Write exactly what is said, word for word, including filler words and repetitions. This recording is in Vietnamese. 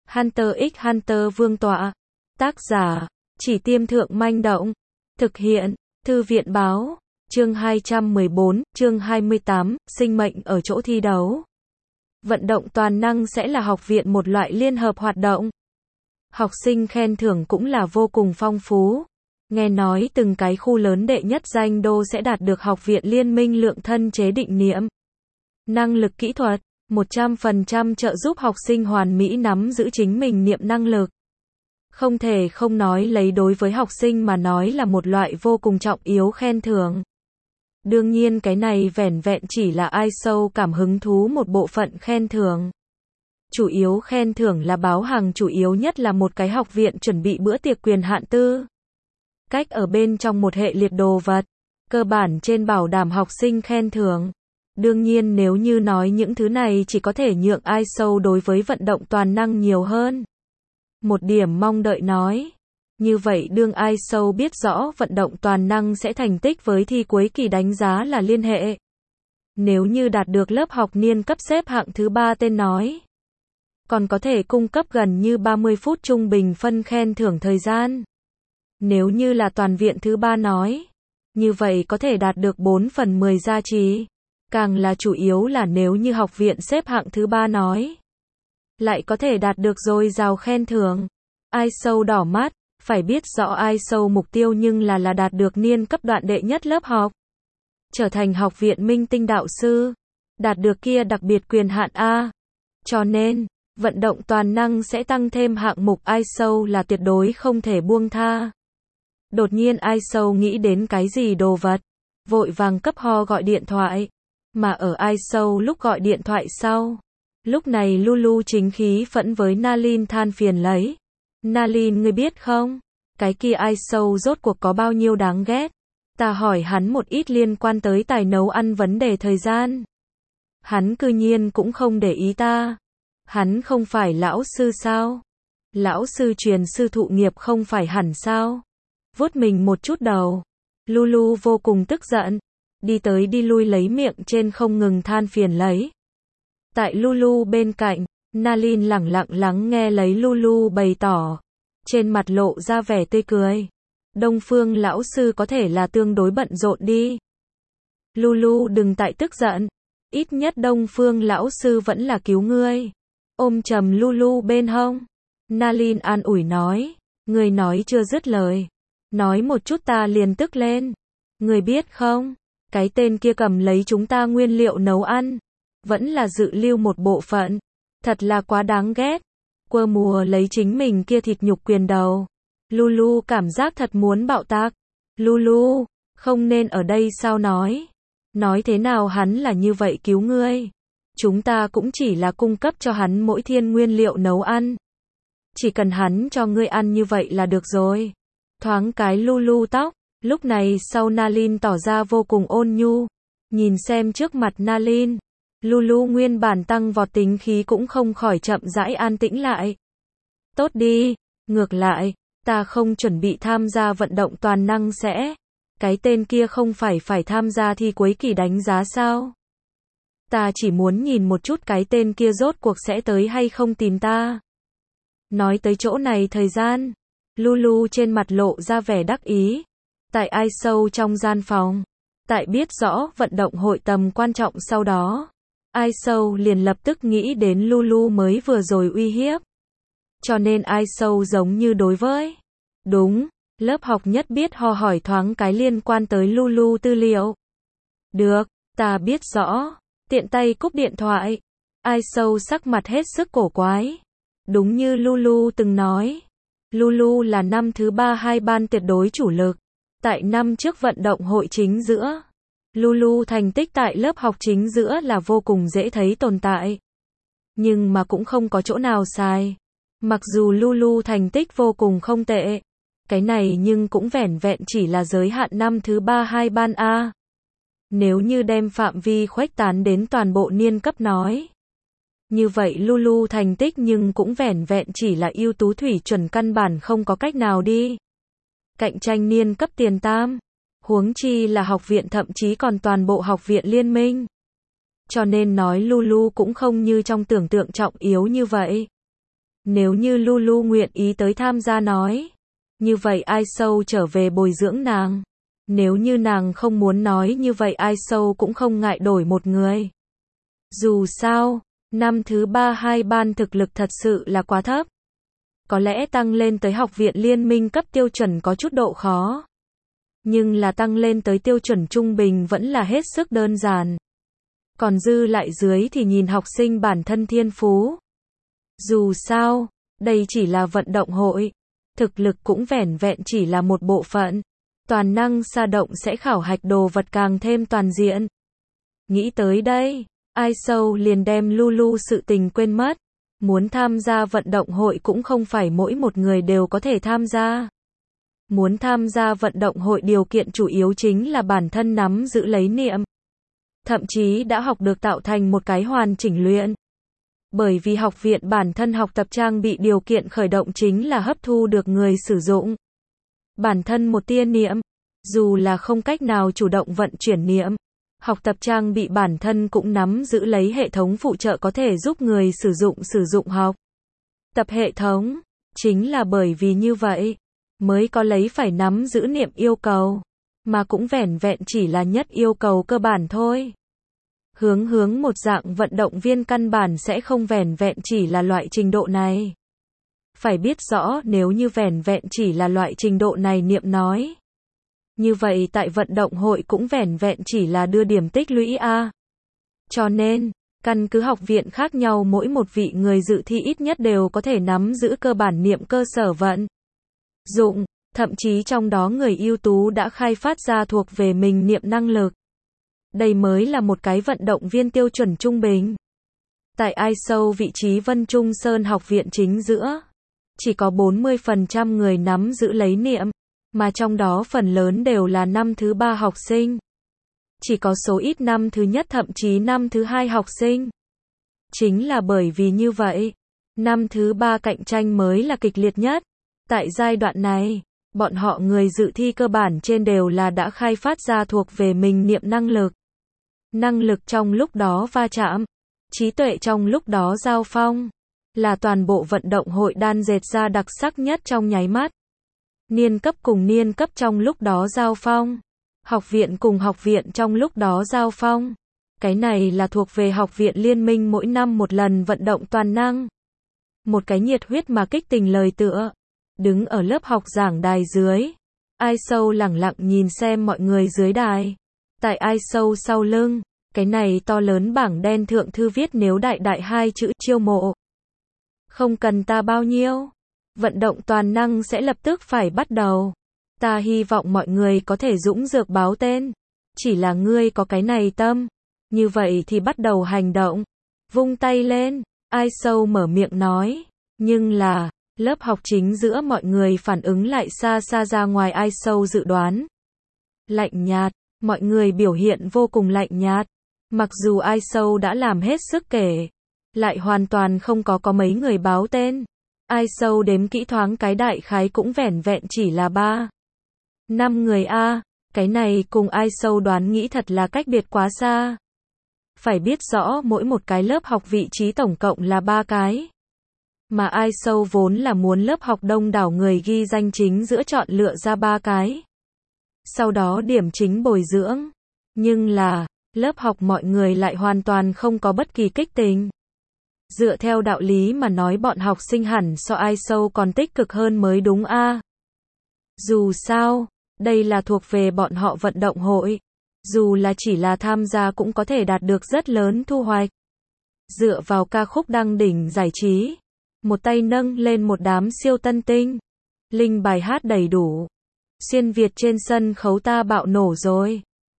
Hunter x Hunter Vương tọa. Tác giả, Chỉ Tiêm Thượng Manh Động. Thực hiện, Thư viện Báo. Chương hai trăm mười bốn, chương hai mươi tám, sinh mệnh ở chỗ thi đấu. Vận động toàn năng sẽ là học viện một loại liên hợp hoạt động. Học sinh khen thưởng cũng là vô cùng phong phú. Nghe nói từng cái khu lớn đệ nhất danh đô sẽ đạt được học viện liên minh lượng thân chế định niệm. Năng lực kỹ thuật, một trăm phần trăm trợ giúp học sinh hoàn mỹ nắm giữ chính mình niệm năng lực. Không thể không nói lấy đối với học sinh mà nói là một loại vô cùng trọng yếu khen thưởng. Đương nhiên cái này vẻn vẹn chỉ là ai sâu cảm hứng thú một bộ phận khen thưởng. Chủ yếu khen thưởng là báo hàng, chủ yếu nhất là một cái học viện chuẩn bị bữa tiệc quyền hạn tư. Cách ở bên trong một hệ liệt đồ vật, cơ bản trên bảo đảm học sinh khen thưởng. Đương nhiên nếu như nói những thứ này chỉ có thể nhượng ai sâu đối với vận động toàn năng nhiều hơn. Một điểm mong đợi nói. Như vậy đương ai sâu biết rõ vận động toàn năng sẽ thành tích với thi cuối kỳ đánh giá là liên hệ. Nếu như đạt được lớp học niên cấp xếp hạng thứ ba tên nói. Còn có thể cung cấp gần như ba mươi phút trung bình phân khen thưởng thời gian. Nếu như là toàn viện thứ ba nói. Như vậy có thể đạt được bốn phần mười giá trị. Càng là chủ yếu là nếu như học viện xếp hạng thứ ba nói. Lại có thể đạt được dồi dào khen thưởng. Ai sâu đỏ mắt. Phải biết rõ ai sâu mục tiêu nhưng là là đạt được niên cấp đoạn đệ nhất lớp học. Trở thành học viện minh tinh đạo sư. Đạt được kia đặc biệt quyền hạn A. Cho nên, vận động toàn năng sẽ tăng thêm hạng mục ai sâu là tuyệt đối không thể buông tha. Đột nhiên ai sâu nghĩ đến cái gì đồ vật. Vội vàng cấp ho gọi điện thoại. Mà ở ai sâu lúc gọi điện thoại sau. Lúc này Lulu chính khí phẫn với Nalin than phiền lấy. Nalin ngươi biết không? Cái kia ai sâu rốt cuộc có bao nhiêu đáng ghét? Ta hỏi hắn một ít liên quan tới tài nấu ăn vấn đề thời gian. Hắn cư nhiên cũng không để ý ta. Hắn không phải lão sư sao? Lão sư truyền sư thụ nghiệp không phải hẳn sao? Vuốt mình một chút đầu. Lulu vô cùng tức giận. Đi tới đi lui lấy miệng trên không ngừng than phiền lấy. Tại Lulu bên cạnh, Nalin lẳng lặng lắng nghe lấy Lulu bày tỏ. Trên mặt lộ ra vẻ tươi cười. Đông Phương lão sư có thể là tương đối bận rộn đi. Lulu đừng tại tức giận. Ít nhất Đông Phương lão sư vẫn là cứu ngươi. Ôm chầm Lulu bên hông. Nalin an ủi nói. Ngươi nói chưa dứt lời. Nói một chút ta liền tức lên. Ngươi biết không? Cái tên kia cầm lấy chúng ta nguyên liệu nấu ăn. Vẫn là dự lưu một bộ phận. Thật là quá đáng ghét. Quơ mùa lấy chính mình kia thịt nhục quyền đầu. Lulu cảm giác thật muốn bạo tạc. Lulu, không nên ở đây sao nói. Nói thế nào hắn là như vậy cứu ngươi. Chúng ta cũng chỉ là cung cấp cho hắn mỗi thiên nguyên liệu nấu ăn. Chỉ cần hắn cho ngươi ăn như vậy là được rồi. Thoáng cái Lulu tóc. Lúc này sau Nalin tỏ ra vô cùng ôn nhu. Nhìn xem trước mặt Nalin. Lulu nguyên bản tăng vọt tính khí cũng không khỏi chậm rãi an tĩnh lại. Tốt đi, ngược lại, ta không chuẩn bị tham gia vận động toàn năng sẽ. Cái tên kia không phải phải tham gia thi cuối kỳ đánh giá sao? Ta chỉ muốn nhìn một chút cái tên kia rốt cuộc sẽ tới hay không tìm ta. Nói tới chỗ này thời gian, Lulu trên mặt lộ ra vẻ đắc ý. Tại ai sâu trong gian phòng, tại biết rõ vận động hội tầm quan trọng sau đó. Ai sâu liền lập tức nghĩ đến Lulu mới vừa rồi uy hiếp. Cho nên ai sâu giống như đối với. Đúng, lớp học nhất biết ho hỏi thoáng cái liên quan tới Lulu tư liệu. Được, ta biết rõ. Tiện tay cúp điện thoại. Ai sâu sắc mặt hết sức cổ quái. Đúng như Lulu từng nói. Lulu là năm thứ ba hai ban tuyệt đối chủ lực. Tại năm trước vận động hội chính giữa. Lulu thành tích tại lớp học chính giữa là vô cùng dễ thấy tồn tại. Nhưng mà cũng không có chỗ nào sai. Mặc dù Lulu thành tích vô cùng không tệ. Cái này nhưng cũng vẻn vẹn chỉ là giới hạn năm thứ ba hai ban A. Nếu như đem phạm vi khuếch tán đến toàn bộ niên cấp nói. Như vậy Lulu thành tích nhưng cũng vẻn vẹn chỉ là ưu tú thủy chuẩn căn bản không có cách nào đi. Cạnh tranh niên cấp tiền tam. Huống chi là học viện thậm chí còn toàn bộ học viện liên minh. Cho nên nói Lulu cũng không như trong tưởng tượng trọng yếu như vậy. Nếu như Lulu nguyện ý tới tham gia nói, như vậy ai sâu trở về bồi dưỡng nàng. Nếu như nàng không muốn nói như vậy ai sâu cũng không ngại đổi một người. Dù sao, năm thứ ba hai ban thực lực thật sự là quá thấp. Có lẽ tăng lên tới học viện liên minh cấp tiêu chuẩn có chút độ khó. Nhưng là tăng lên tới tiêu chuẩn trung bình vẫn là hết sức đơn giản. Còn dư lại dưới thì nhìn học sinh bản thân thiên phú. Dù sao, đây chỉ là vận động hội. Thực lực cũng vẻn vẹn chỉ là một bộ phận. Toàn năng sa động sẽ khảo hạch đồ vật càng thêm toàn diện. Nghĩ tới đây, ai sâu liền đem Lulu sự tình quên mất. Muốn tham gia vận động hội cũng không phải mỗi một người đều có thể tham gia. Muốn tham gia vận động hội điều kiện chủ yếu chính là bản thân nắm giữ lấy niệm. Thậm chí đã học được tạo thành một cái hoàn chỉnh luyện. Bởi vì học viện bản thân học tập trang bị điều kiện khởi động chính là hấp thu được người sử dụng. Bản thân một tia niệm, dù là không cách nào chủ động vận chuyển niệm, học tập trang bị bản thân cũng nắm giữ lấy hệ thống phụ trợ có thể giúp người sử dụng sử dụng học tập hệ thống. Chính là bởi vì như vậy, mới có lấy phải nắm giữ niệm yêu cầu, mà cũng vẻn vẹn chỉ là nhất yêu cầu cơ bản thôi. Hướng hướng một dạng vận động viên căn bản sẽ không vẻn vẹn chỉ là loại trình độ này. Phải biết rõ nếu như vẻn vẹn chỉ là loại trình độ này niệm nói. Như vậy tại vận động hội cũng vẻn vẹn chỉ là đưa điểm tích lũy A. Cho nên, căn cứ học viện khác nhau mỗi một vị người dự thi ít nhất đều có thể nắm giữ cơ bản niệm cơ sở vận dụng, thậm chí trong đó người ưu tú đã khai phát ra thuộc về mình niệm năng lực. Đây mới là một cái vận động viên tiêu chuẩn trung bình. Tại ai sâu vị trí Vân Trung Sơn học viện chính giữa, chỉ có bốn mươi phần trăm người nắm giữ lấy niệm, mà trong đó phần lớn đều là năm thứ ba học sinh. Chỉ có số ít năm thứ nhất thậm chí năm thứ hai học sinh. Chính là bởi vì như vậy, năm thứ ba cạnh tranh mới là kịch liệt nhất. Tại giai đoạn này, bọn họ người dự thi cơ bản trên đều là đã khai phát ra thuộc về mình niệm năng lực. Năng lực trong lúc đó va chạm, trí tuệ trong lúc đó giao phong, là toàn bộ vận động hội đan dệt ra đặc sắc nhất trong nháy mắt. Niên cấp cùng niên cấp trong lúc đó giao phong, học viện cùng học viện trong lúc đó giao phong. Cái này là thuộc về học viện liên minh mỗi năm một lần vận động toàn năng. Một cái nhiệt huyết mà kích tình lời tựa. Đứng ở lớp học giảng đài dưới, ai sâu lẳng lặng nhìn xem mọi người dưới đài. Tại ai sâu sau lưng, cái này to lớn bảng đen thượng thư viết nếu đại đại hai chữ chiêu mộ. Không cần ta bao nhiêu, vận động toàn năng sẽ lập tức phải bắt đầu. Ta hy vọng mọi người có thể dũng dược báo tên. Chỉ là ngươi có cái này tâm, như vậy thì bắt đầu hành động. Vung tay lên, ai sâu mở miệng nói, nhưng là lớp học chính giữa mọi người phản ứng lại xa xa ra ngoài ai sâu dự đoán. Lạnh nhạt, mọi người biểu hiện vô cùng lạnh nhạt. Mặc dù ai sâu đã làm hết sức kể, lại hoàn toàn không có có mấy người báo tên. Ai sâu đếm kỹ thoáng cái đại khái cũng vẻn vẹn chỉ là ba, năm người a. Cái này cùng ai sâu đoán nghĩ thật là cách biệt quá xa. Phải biết rõ mỗi một cái lớp học vị trí tổng cộng là ba cái. Mà ai sâu vốn là muốn lớp học đông đảo người ghi danh chính giữa chọn lựa ra ba cái. Sau đó điểm chính bồi dưỡng. Nhưng là, lớp học mọi người lại hoàn toàn không có bất kỳ kích tình. Dựa theo đạo lý mà nói bọn học sinh hẳn so ai sâu còn tích cực hơn mới đúng a. Dù sao, đây là thuộc về bọn họ vận động hội. Dù là chỉ là tham gia cũng có thể đạt được rất lớn thu hoạch. Dựa vào ca khúc đăng đỉnh giải trí. Một tay nâng lên một đám siêu tân tinh. Linh bài hát đầy đủ. Xuyên Việt trên sân khấu ta bạo nổ rồi.